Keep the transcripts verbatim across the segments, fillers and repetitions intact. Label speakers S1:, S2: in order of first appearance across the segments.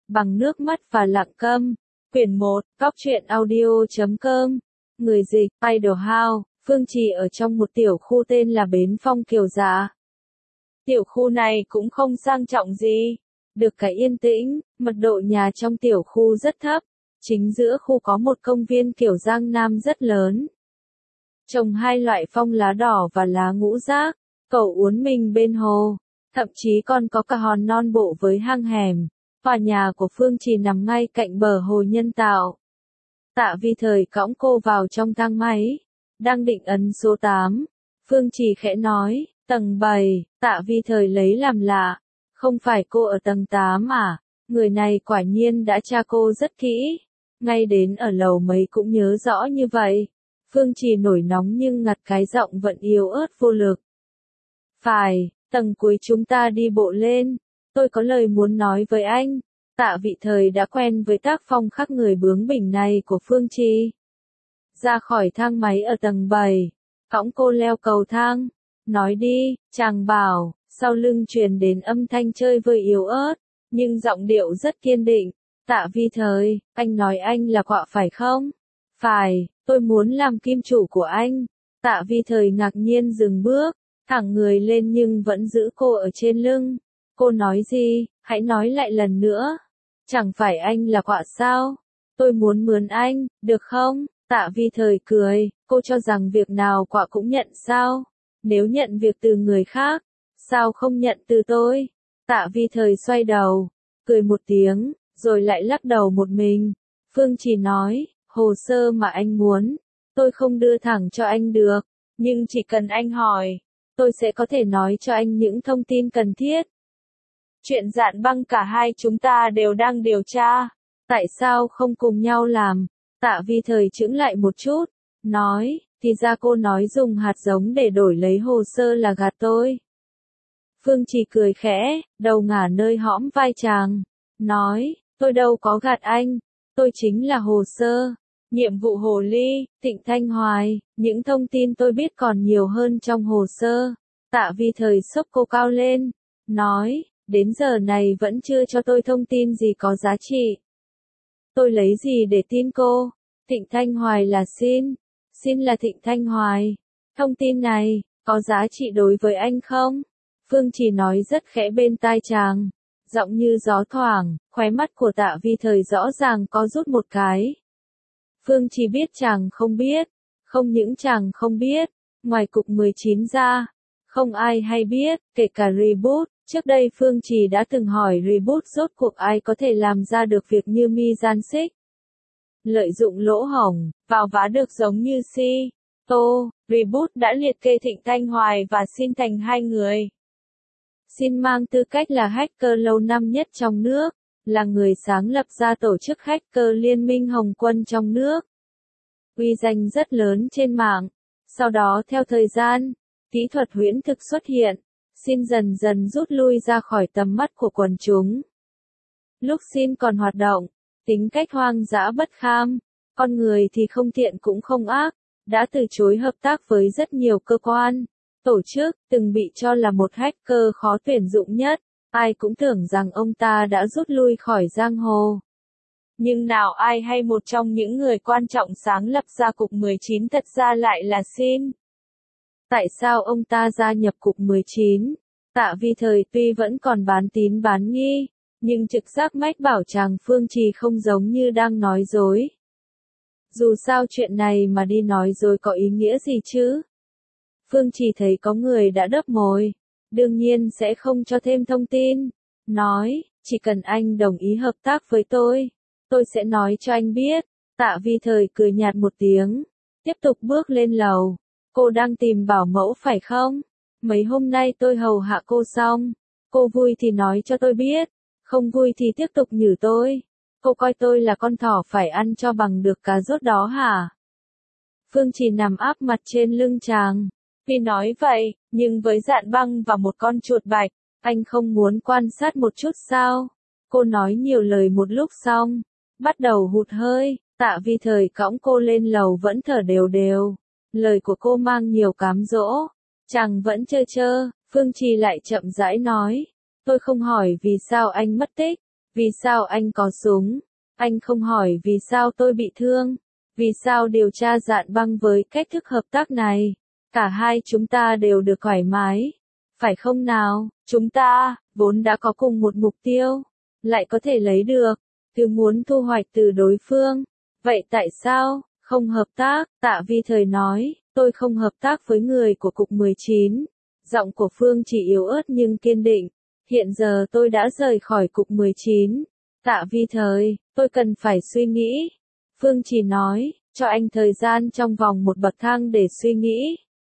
S1: Bằng nước mắt và lặng câm. Quyển một, góc truyện audio chấm com. Người dịch, Idle House, Phương Trì ở trong một tiểu khu tên là Bến Phong Kiều Dạ. Tiểu khu này cũng không sang trọng gì. Được cái yên tĩnh, mật độ nhà trong tiểu khu rất thấp. Chính giữa khu có một công viên kiểu Giang Nam rất lớn. Trồng hai loại phong lá đỏ và lá ngũ giác, cẩu uốn mình bên hồ. Thậm chí còn có cả hòn non bộ với hang hẻm. Tòa nhà của Phương Trì nằm ngay cạnh bờ hồ nhân tạo. Tạ Vi Thời cõng cô vào trong thang máy. Đang định ấn số tám. Phương Trì khẽ nói, tầng bảy, Tạ Vi Thời lấy làm lạ. Không phải cô ở tầng tám à? Người này quả nhiên đã tra cô rất kỹ. Ngay đến ở lầu mấy cũng nhớ rõ như vậy. Phương Trì nổi nóng nhưng ngặt cái giọng vẫn yếu ớt vô lực. Phải, tầng cuối chúng ta đi bộ lên. Tôi có lời muốn nói với anh. Tạ Vi Thời đã quen với tác phong khác người bướng bỉnh này của Phương Trì. Ra khỏi thang máy ở tầng bảy, cõng cô leo cầu thang. Nói đi, chàng bảo, sau lưng truyền đến âm thanh chơi vơi yếu ớt, nhưng giọng điệu rất kiên định. Tạ Vi Thời, anh nói anh là quạ phải không? Phải, tôi muốn làm kim chủ của anh. Tạ Vi Thời ngạc nhiên dừng bước, thẳng người lên nhưng vẫn giữ cô ở trên lưng. Cô nói gì, hãy nói lại lần nữa. Chẳng phải anh là quạ sao? Tôi muốn mướn anh, được không? Tạ Vi Thời cười, cô cho rằng việc nào quạ cũng nhận sao? Nếu nhận việc từ người khác, sao không nhận từ tôi? Tạ Vi Thời xoay đầu, cười một tiếng, rồi lại lắc đầu một mình. Phương Trì nói, hồ sơ mà anh muốn, tôi không đưa thẳng cho anh được, nhưng chỉ cần anh hỏi, tôi sẽ có thể nói cho anh những thông tin cần thiết. Chuyện Dạn Băng cả hai chúng ta đều đang điều tra, tại sao không cùng nhau làm? Tạ Vi Thời chững lại một chút, nói, thì ra cô nói dùng hạt giống để đổi lấy hồ sơ là gạt tôi. Phương Trì cười khẽ, đầu ngả nơi hõm vai chàng, nói, tôi đâu có gạt anh, tôi chính là hồ sơ. Nhiệm vụ hồ ly, Tịnh Thanh Hoài, những thông tin tôi biết còn nhiều hơn trong hồ sơ. Tạ Vi Thời xốc cô cao lên, nói, đến giờ này vẫn chưa cho tôi thông tin gì có giá trị. Tôi lấy gì để tin cô? Tịnh Thanh Hoài là Xin. Xin là Tịnh Thanh Hoài. Thông tin này, có giá trị đối với anh không? Phương Trì nói rất khẽ bên tai chàng. Giọng như gió thoảng, khóe mắt của Tạ Vi Thời rõ ràng có rút một cái. Phương Trì biết chàng không biết. Không những chàng không biết, ngoài cục mười chín ra, không ai hay biết, kể cả Reboot. Trước đây Phương Trì đã từng hỏi Reboot rốt cuộc ai có thể làm ra được việc như Mi Gian Xích. Lợi dụng lỗ hổng, vào vá được giống như Si, Tô, Reboot đã liệt kê Thịnh Thanh Hoài và Xin thành hai người. Xin mang tư cách là hacker lâu năm nhất trong nước, là người sáng lập ra tổ chức hacker Liên minh Hồng Quân trong nước. Uy danh rất lớn trên mạng. Sau đó theo thời gian, kỹ thuật huyễn thực xuất hiện. Xin dần dần rút lui ra khỏi tầm mắt của quần chúng. Lúc Xin còn hoạt động, tính cách hoang dã bất kham, con người thì không thiện cũng không ác, đã từ chối hợp tác với rất nhiều cơ quan, tổ chức, từng bị cho là một hacker khó tuyển dụng nhất, ai cũng tưởng rằng ông ta đã rút lui khỏi giang hồ. Nhưng nào ai hay một trong những người quan trọng sáng lập ra cục mười chín thật ra lại là Xin. Tại sao ông ta gia nhập cục mười chín? Tạ Vi Thời tuy vẫn còn bán tín bán nghi, nhưng trực giác mách bảo chàng Phương Trì không giống như đang nói dối. Dù sao chuyện này mà đi nói dối có ý nghĩa gì chứ? Phương Trì thấy có người đã đớp mồi, đương nhiên sẽ không cho thêm thông tin. Nói, chỉ cần anh đồng ý hợp tác với tôi, tôi sẽ nói cho anh biết. Tạ Vi Thời cười nhạt một tiếng, tiếp tục bước lên lầu. Cô đang tìm bảo mẫu phải không? Mấy hôm nay tôi hầu hạ cô xong. Cô vui thì nói cho tôi biết. Không vui thì tiếp tục nhử tôi. Cô coi tôi là con thỏ phải ăn cho bằng được cá rốt đó hả? Phương Trì nằm áp mặt trên lưng chàng. Vì nói vậy, nhưng với Dạn Băng và một con chuột bạch, anh không muốn quan sát một chút sao? Cô nói nhiều lời một lúc xong, bắt đầu hụt hơi. Tạ Vi Thời cõng cô lên lầu vẫn thở đều đều. Lời của cô mang nhiều cám dỗ. Chàng vẫn chơ chơ, Phương Trì lại chậm rãi nói. Tôi không hỏi vì sao anh mất tích, Vì sao anh có súng? Anh không hỏi vì sao tôi bị thương? Vì sao điều tra Dạn Băng với cách thức hợp tác này? Cả hai chúng ta đều được thoải mái. Phải không nào? Chúng ta, vốn đã có cùng một mục tiêu, lại có thể lấy được thứ muốn thu hoạch từ đối phương. Vậy tại sao không hợp tác? Tạ Vi Thời nói, tôi không hợp tác với người của cục mười chín. Giọng của Phương Chỉ yếu ớt nhưng kiên định. Hiện giờ tôi đã rời khỏi cục mười chín. Tạ Vi Thời, tôi cần phải suy nghĩ. Phương Chỉ nói, cho anh thời gian trong vòng một bậc thang để suy nghĩ.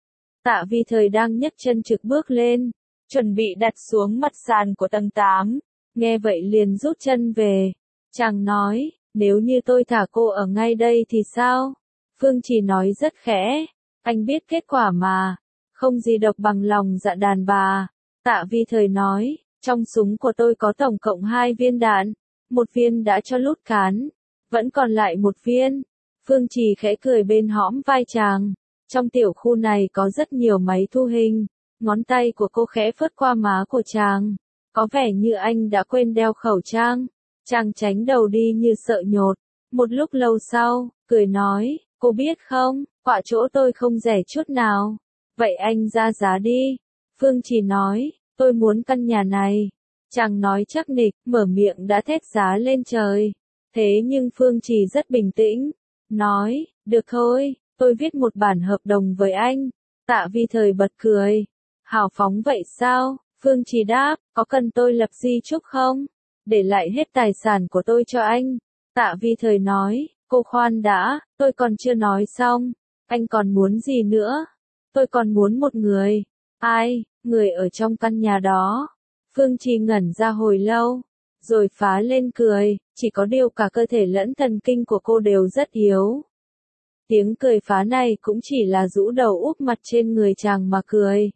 S1: Tạ Vi Thời đang nhấc chân trực bước lên, chuẩn bị đặt xuống mặt sàn của tầng tám. Nghe vậy liền rút chân về. Chàng nói, nếu như tôi thả cô ở ngay đây thì sao? Phương Chỉ nói rất khẽ, anh biết kết quả mà, không gì độc bằng lòng dạ đàn bà. Tạ Vi Thời nói, trong súng của tôi có tổng cộng hai viên đạn, một viên đã cho lút cán, vẫn còn lại một viên. Phương Chỉ khẽ cười bên hõm vai chàng. Trong tiểu khu này có rất nhiều máy thu hình. Ngón tay của cô khẽ phớt qua má của chàng. Có vẻ như anh đã quên đeo khẩu trang. Chàng tránh đầu đi như sợ nhột. Một lúc lâu sau, cười nói, cô biết không, quạ chỗ tôi không rẻ chút nào. Vậy anh ra giá đi. Phương Chỉ nói, tôi muốn căn nhà này. Chàng nói chắc nịch, mở miệng đã thét giá lên trời. Thế nhưng Phương Chỉ rất bình tĩnh. Nói, được thôi, tôi viết một bản hợp đồng với anh. Tạ Vi Thời bật cười. Hào phóng vậy sao? Phương Chỉ đáp, có cần tôi lập di chúc không? Để lại hết tài sản của tôi cho anh. Tạ Vi Thời nói, cô khoan đã, tôi còn chưa nói xong. Anh còn muốn gì nữa? Tôi còn muốn một người. Ai? Người ở trong căn nhà đó. Phương Chỉ ngẩn ra hồi lâu, rồi phá lên cười, chỉ có điều cả cơ thể lẫn thần kinh của cô đều rất yếu. Tiếng cười phá này cũng chỉ là rũ đầu úp mặt trên người chàng mà cười.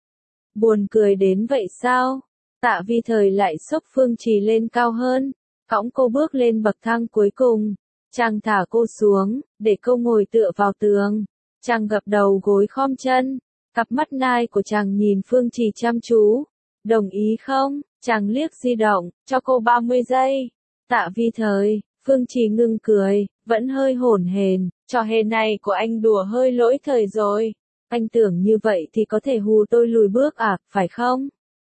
S1: Buồn cười đến vậy sao? Tạ Vi Thời lại xốc Phương Chỉ lên cao hơn, cõng cô bước lên bậc thang cuối cùng. Chàng thả cô xuống, để cô ngồi tựa vào tường. Chàng gập đầu gối khom chân, cặp mắt nai của chàng nhìn Phương Chỉ chăm chú. Đồng ý không? Chàng liếc di động, cho cô ba mươi giây. Tạ Vi Thời, Phương Chỉ ngưng cười, vẫn hơi hổn hển, trò hề này của anh đùa hơi lỗi thời rồi. Anh tưởng như vậy thì có thể hù tôi lùi bước à, phải không?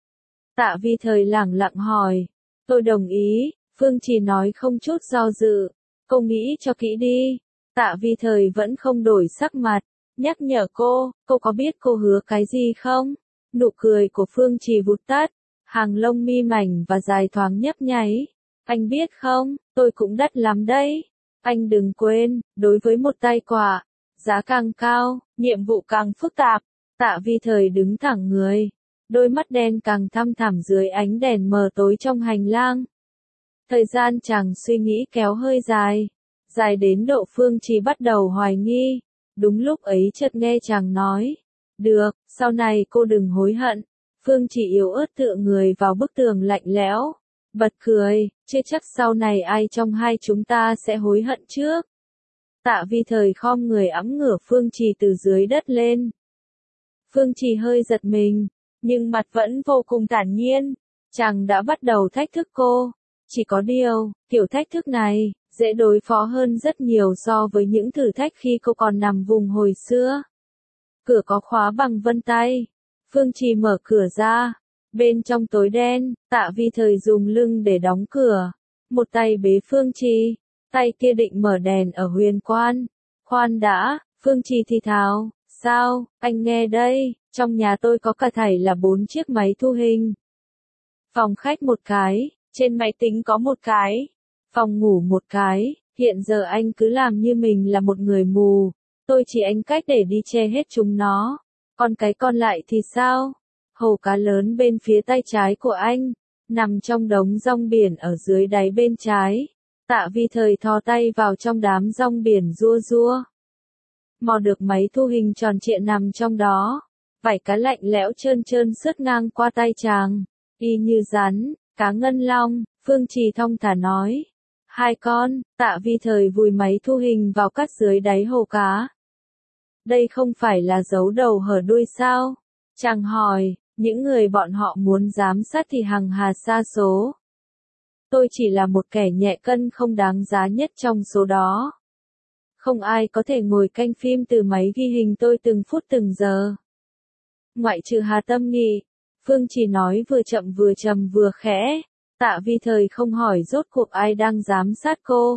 S1: Tạ Vi Thời lẳng lặng hỏi. Tôi đồng ý, Phương Chỉ nói không chút do dự. Cô nghĩ cho kỹ đi. Tạ Vi Thời vẫn không đổi sắc mặt, nhắc nhở cô, cô có biết cô hứa cái gì không? Nụ cười của Phương Chỉ vụt tắt, hàng lông mi mảnh và dài thoáng nhấp nháy. Anh biết không, tôi cũng đắt lắm đấy. Anh đừng quên, đối với một tay quạ, giá càng cao, nhiệm vụ càng phức tạp. Tạ Vi Thời đứng thẳng người, đôi mắt đen càng thăm thẳm dưới ánh đèn mờ tối trong hành lang. Thời gian chàng suy nghĩ kéo hơi dài, dài đến độ Phương Chỉ bắt đầu hoài nghi. Đúng lúc ấy chợt nghe chàng nói, được, sau này cô đừng hối hận. Phương Chỉ yếu ớt tựa người vào bức tường lạnh lẽo, bật cười, chưa chắc sau này ai trong hai chúng ta sẽ hối hận trước. Tạ Vi Thời khom người ẵm ngửa Phương Chỉ từ dưới đất lên. Phương Chỉ hơi giật mình, nhưng mặt vẫn vô cùng thản nhiên. Chàng đã bắt đầu thách thức cô. Chỉ có điều, kiểu thách thức này, dễ đối phó hơn rất nhiều so với những thử thách khi cô còn nằm vùng hồi xưa. Cửa có khóa bằng vân tay. Phương Chỉ mở cửa ra. Bên trong tối đen, Tạ Vi Thời dùng lưng để đóng cửa. Một tay bế Phương Chỉ, tay kia định mở đèn ở huyền quan. Khoan đã, Phương Chỉ thì thào, sao, anh nghe đây, trong nhà tôi có cả thảy là bốn chiếc máy thu hình. Phòng khách một cái, trên máy tính có một cái, phòng ngủ một cái, hiện giờ anh cứ làm như mình là một người mù. Tôi chỉ anh cách để đi che hết chúng nó. Còn cái còn lại thì sao? Hồ cá lớn bên phía tay trái của anh, nằm trong đống rong biển ở dưới đáy bên trái. Tạ Vi Thời thò tay vào trong đám rong biển rua rua. Mò được máy thu hình tròn trịa nằm trong đó. Vảy cá lạnh lẽo trơn trơn sướt ngang qua tay chàng. Y như rắn, cá ngân long, Phương Chỉ thong thả nói. Hai con, Tạ Vi Thời vùi máy thu hình vào cắt dưới đáy hồ cá. Đây không phải là giấu đầu hở đuôi sao? Chàng hỏi, những người bọn họ muốn giám sát thì hằng hà sa số. Tôi chỉ là một kẻ nhẹ cân không đáng giá nhất trong số đó. Không ai có thể ngồi canh phim từ máy ghi hình tôi từng phút từng giờ. Ngoại trừ Hà Tâm Nghị, Phương Trì nói vừa chậm vừa trầm vừa khẽ. Tạ Vi Thời không hỏi rốt cuộc ai đang giám sát cô.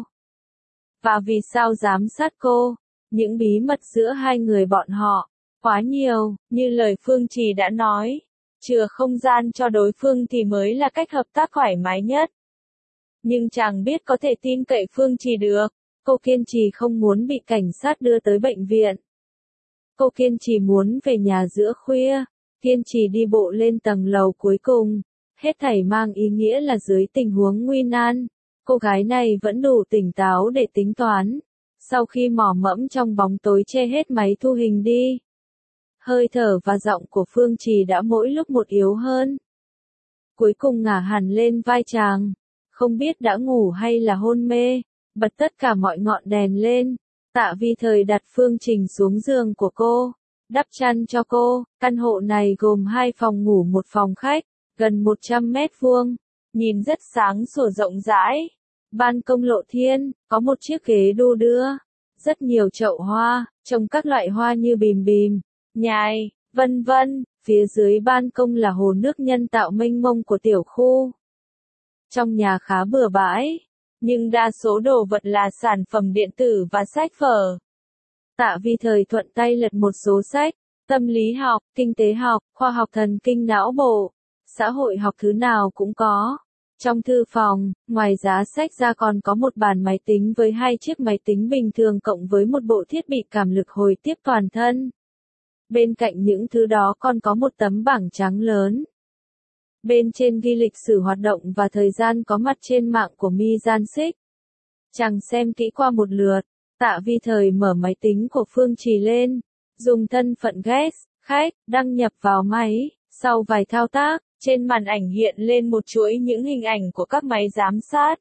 S1: Và vì sao giám sát cô? Những bí mật giữa hai người bọn họ, quá nhiều, như lời Phương Trì đã nói. Chừa không gian cho đối phương thì mới là cách hợp tác thoải mái nhất. Nhưng chàng biết có thể tin cậy Phương Trì được. Cô kiên trì không muốn bị cảnh sát đưa tới bệnh viện. Cô kiên trì muốn về nhà giữa khuya, kiên trì đi bộ lên tầng lầu cuối cùng. Hết thảy mang ý nghĩa là dưới tình huống nguy nan, cô gái này vẫn đủ tỉnh táo để tính toán. Sau khi mò mẫm trong bóng tối che hết máy thu hình đi, hơi thở và giọng của Phương Trì đã mỗi lúc một yếu hơn. Cuối cùng ngả hẳn lên vai chàng, không biết đã ngủ hay là hôn mê, bật tất cả mọi ngọn đèn lên. Tạ Vi Thời đặt Phương Trình xuống giường của cô, đắp chăn cho cô. Căn hộ này gồm hai phòng ngủ một phòng khách, gần một trăm mét vuông, nhìn rất sáng sủa rộng rãi. Ban công lộ thiên, có một chiếc ghế đu đưa, rất nhiều chậu hoa, trồng các loại hoa như bìm bìm, nhài, vân vân. Phía dưới ban công là hồ nước nhân tạo mênh mông của tiểu khu. Trong nhà khá bừa bãi, nhưng đa số đồ vật là sản phẩm điện tử và sách vở. Tạ Vi Thời thuận tay lật một số sách, tâm lý học, kinh tế học, khoa học thần kinh não bộ, xã hội học thứ nào cũng có. Trong thư phòng, ngoài giá sách ra còn có một bàn máy tính với hai chiếc máy tính bình thường cộng với một bộ thiết bị cảm lực hồi tiếp toàn thân. Bên cạnh những thứ đó còn có một tấm bảng trắng lớn. Bên trên ghi lịch sử hoạt động và thời gian có mặt trên mạng của Mi Gian Xích. Chàng xem kỹ qua một lượt, Tạ Vi Thời mở máy tính của Phương Trì lên, dùng thân phận guest, khách, đăng nhập vào máy. Sau vài thao tác, trên màn ảnh hiện lên một chuỗi những hình ảnh của các máy giám sát.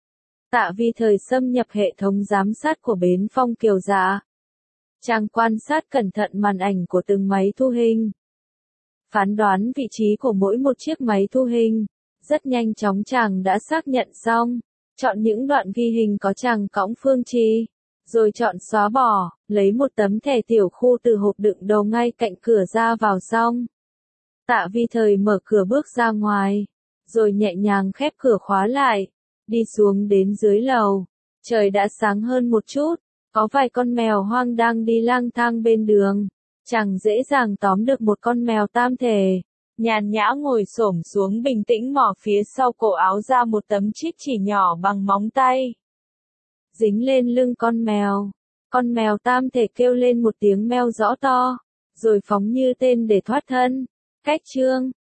S1: Tạ Vi Thời xâm nhập hệ thống giám sát của bến Phong Kiều Dạ. Chàng quan sát cẩn thận màn ảnh của từng máy thu hình. Phán đoán vị trí của mỗi một chiếc máy thu hình. Rất nhanh chóng chàng đã xác nhận xong. Chọn những đoạn ghi hình có chàng cõng Phương Trì. Rồi chọn xóa bỏ, lấy một tấm thẻ tiểu khu từ hộp đựng đồ ngay cạnh cửa ra vào xong. Tạ Vi Thời mở cửa bước ra ngoài. Rồi nhẹ nhàng khép cửa khóa lại. Đi xuống đến dưới lầu. Trời đã sáng hơn một chút. Có vài con mèo hoang đang đi lang thang bên đường. Chàng dễ dàng tóm được một con mèo tam thể. Nhàn nhã ngồi xổm xuống bình tĩnh mò phía sau cổ áo ra một tấm chip chỉ nhỏ bằng móng tay. Dính lên lưng con mèo. Con mèo tam thể kêu lên một tiếng meo rõ to. Rồi phóng như tên để thoát thân. Cách chương.